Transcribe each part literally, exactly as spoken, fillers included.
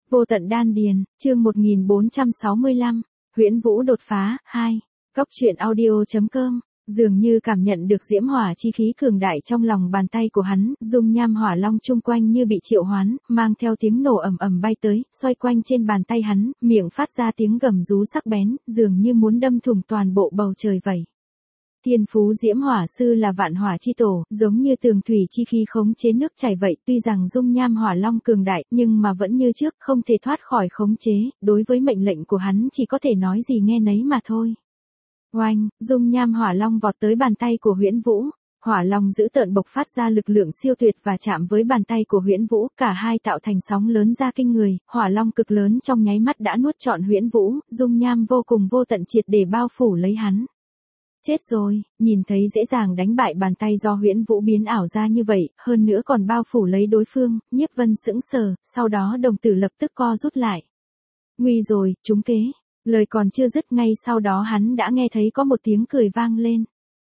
Vô tận đan điền, chương một nghìn bốn trăm sáu mươi lăm, Huyễn Vũ đột phá, hai. Cóc truyện audio.com, dường như cảm nhận được diễm hỏa chi khí cường đại trong lòng bàn tay của hắn, dung nham hỏa long chung quanh như bị triệu hoán, mang theo tiếng nổ ầm ầm bay tới, xoay quanh trên bàn tay hắn, miệng phát ra tiếng gầm rú sắc bén, dường như muốn đâm thủng toàn bộ bầu trời vậy. Thiên phú diễm hỏa sư là vạn hỏa chi tổ, giống như tường thủy chi khí khống chế nước chảy vậy, tuy rằng dung nham hỏa long cường đại, nhưng mà vẫn như trước, không thể thoát khỏi khống chế, đối với mệnh lệnh của hắn chỉ có thể nói gì nghe nấy mà thôi. Oanh, dung nham hỏa long vọt tới bàn tay của Huyễn Vũ, hỏa long dữ tợn bộc phát ra lực lượng siêu tuyệt và chạm với bàn tay của Huyễn Vũ, cả hai tạo thành sóng lớn ra kinh người, hỏa long cực lớn trong nháy mắt đã nuốt trọn Huyễn Vũ, dung nham vô cùng vô tận triệt để bao phủ lấy hắn. Chết rồi, nhìn thấy dễ dàng đánh bại bàn tay do Huyễn Vũ biến ảo ra như vậy, hơn nữa còn bao phủ lấy đối phương, Nhiếp Vân sững sờ, sau đó đồng tử lập tức co rút lại. Nguy rồi, trúng kế. Lời còn chưa dứt ngay sau đó hắn đã nghe thấy có một tiếng cười vang lên.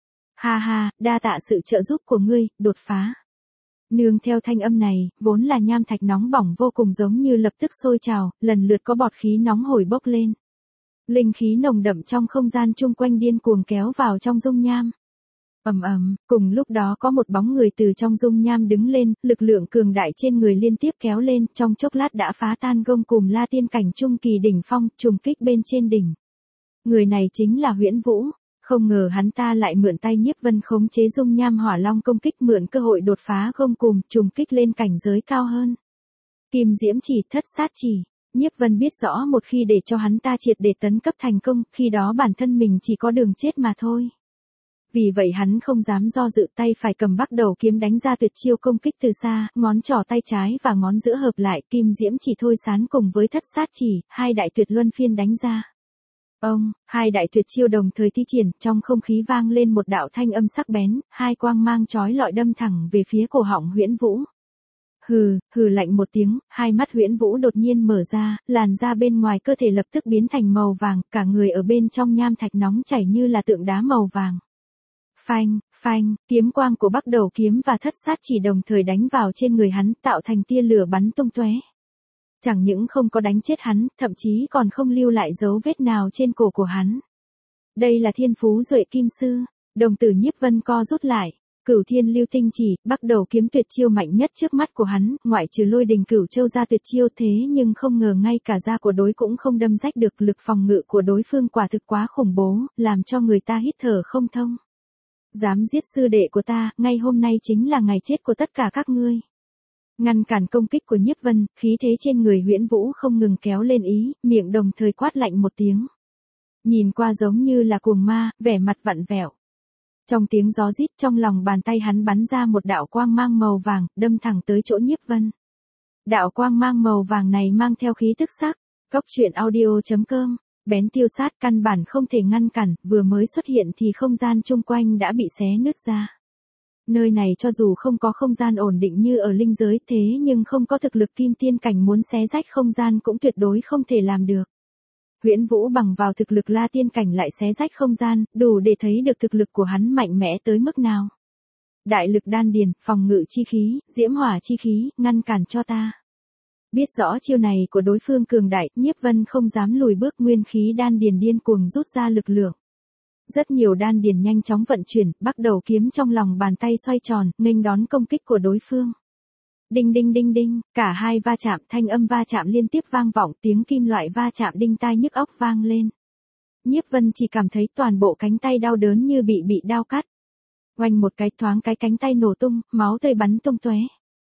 Ha ha, đa tạ sự trợ giúp của ngươi, đột phá. Nương theo thanh âm này, vốn là nham thạch nóng bỏng vô cùng giống như lập tức sôi trào, lần lượt có bọt khí nóng hổi bốc lên. Linh khí nồng đậm trong không gian chung quanh điên cuồng kéo vào trong dung nham. Ầm ầm, cùng lúc đó có một bóng người từ trong dung nham đứng lên, lực lượng cường đại trên người liên tiếp kéo lên, trong chốc lát đã phá tan gông cùm La Tiên cảnh trung kỳ đỉnh phong, trùng kích bên trên đỉnh. Người này chính là Huyễn Vũ, không ngờ hắn ta lại mượn tay Nhiếp Vân khống chế dung nham hỏa long công kích, mượn cơ hội đột phá gông cùm, trùng kích lên cảnh giới cao hơn. Kim diễm chỉ, thất sát chỉ. Nhiếp Vân biết rõ một khi để cho hắn ta triệt để tấn cấp thành công, khi đó bản thân mình chỉ có đường chết mà thôi. Vì vậy hắn không dám do dự, tay phải cầm bắt đầu kiếm đánh ra tuyệt chiêu công kích từ xa, ngón trỏ tay trái và ngón giữa hợp lại, kim diễm chỉ thôi sán cùng với thất sát chỉ, hai đại tuyệt luân phiên đánh ra. Ông, hai đại tuyệt chiêu đồng thời thi triển, trong không khí vang lên một đạo thanh âm sắc bén, hai quang mang chói lọi đâm thẳng về phía cổ họng Huyễn Vũ. Hừ, hừ lạnh một tiếng, hai mắt Huyễn Vũ đột nhiên mở ra, làn da bên ngoài cơ thể lập tức biến thành màu vàng, cả người ở bên trong nham thạch nóng chảy như là tượng đá màu vàng. Phanh, phanh, kiếm quang của Bắc Đầu kiếm và thất sát chỉ đồng thời đánh vào trên người hắn, tạo thành tia lửa bắn tung tóe. Chẳng những không có đánh chết hắn, thậm chí còn không lưu lại dấu vết nào trên cổ của hắn. Đây là thiên phú duệ kim sư, đồng tử Nhiếp Vân co rút lại. Cửu Thiên Lưu Tinh Chỉ, Bắc Đầu kiếm tuyệt chiêu mạnh nhất trước mắt của hắn, ngoại trừ Lôi Đình Cửu Châu ra tuyệt chiêu, thế nhưng không ngờ ngay cả da của đối cũng không đâm rách được, lực phòng ngự của đối phương quả thực quá khủng bố, làm cho người ta hít thở không thông. Dám giết sư đệ của ta, ngay hôm nay chính là ngày chết của tất cả các ngươi. Ngăn cản công kích của Nhiếp Vân, khí thế trên người Huyễn Vũ không ngừng kéo lên ý, miệng đồng thời quát lạnh một tiếng. Nhìn qua giống như là cuồng ma, vẻ mặt vặn vẹo. Trong tiếng gió rít, trong lòng bàn tay hắn bắn ra một đạo quang mang màu vàng, đâm thẳng tới chỗ Nhiếp Vân. Đạo quang mang màu vàng này mang theo khí tức sắc, cóc truyện audio.com, bén tiêu sát, căn bản không thể ngăn cản, vừa mới xuất hiện thì không gian chung quanh đã bị xé nứt ra. Nơi này cho dù không có không gian ổn định như ở linh giới, thế nhưng không có thực lực kim tiên cảnh muốn xé rách không gian cũng tuyệt đối không thể làm được. Huyễn Vũ bằng vào thực lực La Tiên cảnh lại xé rách không gian, đủ để thấy được thực lực của hắn mạnh mẽ tới mức nào. Đại lực đan điền, phòng ngự chi khí, diễm hỏa chi khí, ngăn cản cho ta. Biết rõ chiêu này của đối phương cường đại, Nhiếp Vân không dám lùi bước, nguyên khí đan điền điên cuồng rút ra lực lượng. Rất nhiều đan điền nhanh chóng vận chuyển, Bắc Đầu kiếm trong lòng bàn tay xoay tròn, nghênh đón công kích của đối phương. Đinh đinh đinh đinh, cả hai va chạm, thanh âm va chạm liên tiếp vang vọng, tiếng kim loại va chạm đinh tai nhức óc vang lên. Nhiếp Vân chỉ cảm thấy toàn bộ cánh tay đau đớn như bị bị đao cắt. Oanh một cái, thoáng cái cánh tay nổ tung, máu tươi bắn tung tóe.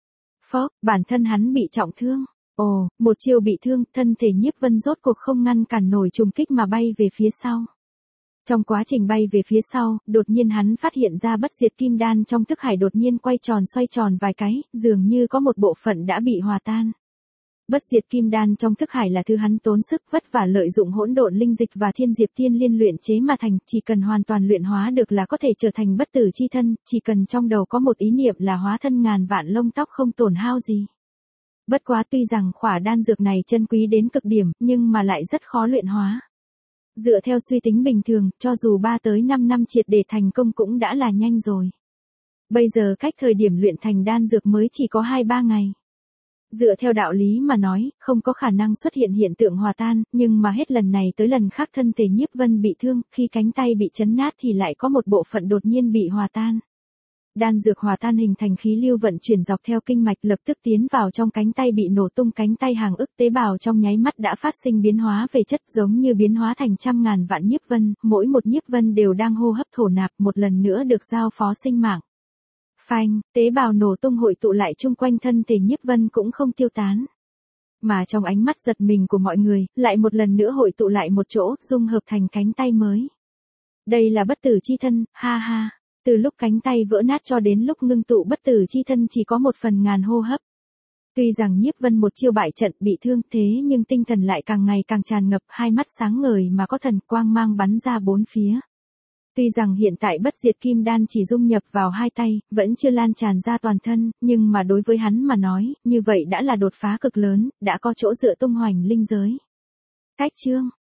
Phốc, bản thân hắn bị trọng thương. Ồ, một chiêu bị thương, thân thể Nhiếp Vân rốt cuộc không ngăn cản nổi trùng kích mà bay về phía sau. Trong quá trình bay về phía sau, đột nhiên hắn phát hiện ra bất diệt kim đan trong thức hải đột nhiên quay tròn xoay tròn vài cái, dường như có một bộ phận đã bị hòa tan. Bất diệt kim đan trong thức hải là thứ hắn tốn sức vất vả lợi dụng hỗn độn linh dịch và thiên diệp tiên liên luyện chế mà thành, chỉ cần hoàn toàn luyện hóa được là có thể trở thành bất tử chi thân, chỉ cần trong đầu có một ý niệm là hóa thân ngàn vạn lông tóc không tổn hao gì. Bất quá tuy rằng khỏa đan dược này chân quý đến cực điểm, nhưng mà lại rất khó luyện hóa. Dựa theo suy tính bình thường, cho dù ba tới năm năm triệt để thành công cũng đã là nhanh rồi. Bây giờ cách thời điểm luyện thành đan dược mới chỉ có hai ba ngày. Dựa theo đạo lý mà nói, không có khả năng xuất hiện hiện tượng hòa tan, nhưng mà hết lần này tới lần khác thân thể Nhiếp Vân bị thương, khi cánh tay bị chấn nát thì lại có một bộ phận đột nhiên bị hòa tan. Đan dược hòa tan hình thành khí lưu vận chuyển dọc theo kinh mạch lập tức tiến vào trong cánh tay bị nổ tung, cánh tay hàng ức tế bào trong nháy mắt đã phát sinh biến hóa về chất, giống như biến hóa thành trăm ngàn vạn nhiếp vân, mỗi một nhiếp vân đều đang hô hấp thổ nạp, một lần nữa được giao phó sinh mạng. Phanh, tế bào nổ tung hội tụ lại chung quanh thân thể Nhiếp Vân cũng không tiêu tán. Mà trong ánh mắt giật mình của mọi người, lại một lần nữa hội tụ lại một chỗ, dung hợp thành cánh tay mới. Đây là bất tử chi thân, ha ha. Từ lúc cánh tay vỡ nát cho đến lúc ngưng tụ bất tử chi thân chỉ có một phần ngàn hô hấp. Tuy rằng Nhiếp Vân một chiêu bại trận bị thương thế nhưng tinh thần lại càng ngày càng tràn ngập, hai mắt sáng ngời mà có thần quang mang bắn ra bốn phía. Tuy rằng hiện tại bất diệt kim đan chỉ dung nhập vào hai tay, vẫn chưa lan tràn ra toàn thân, nhưng mà đối với hắn mà nói, như vậy đã là đột phá cực lớn, đã có chỗ dựa tung hoành linh giới. Cách chương